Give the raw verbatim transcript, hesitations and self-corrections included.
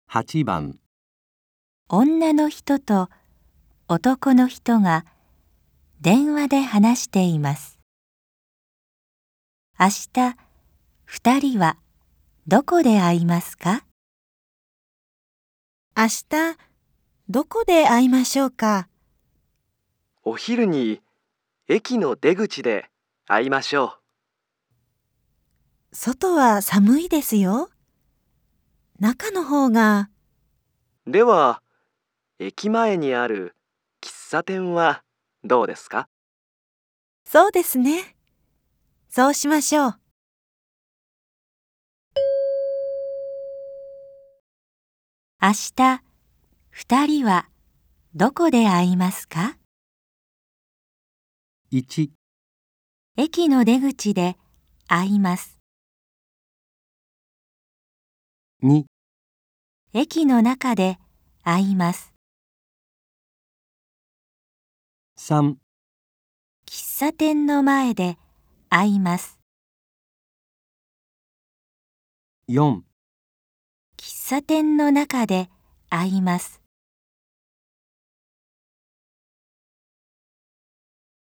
はちばん、 女の人と男の人が電話で話しています。明日、二人はどこで会いますか？ 明日、どこで会いましょうか？ お昼に駅の出口で会いましょ外は寒いですよ。中の方が。 う。では、駅前にある喫茶店はどうですか？ そうですね。そうしましょう。 明日、二人はどこで会いますか？ いち、 駅の出口で会います。 に、 駅の中で会います。 さん、 喫茶店の前で会います。 よん、 喫茶店の中で会います。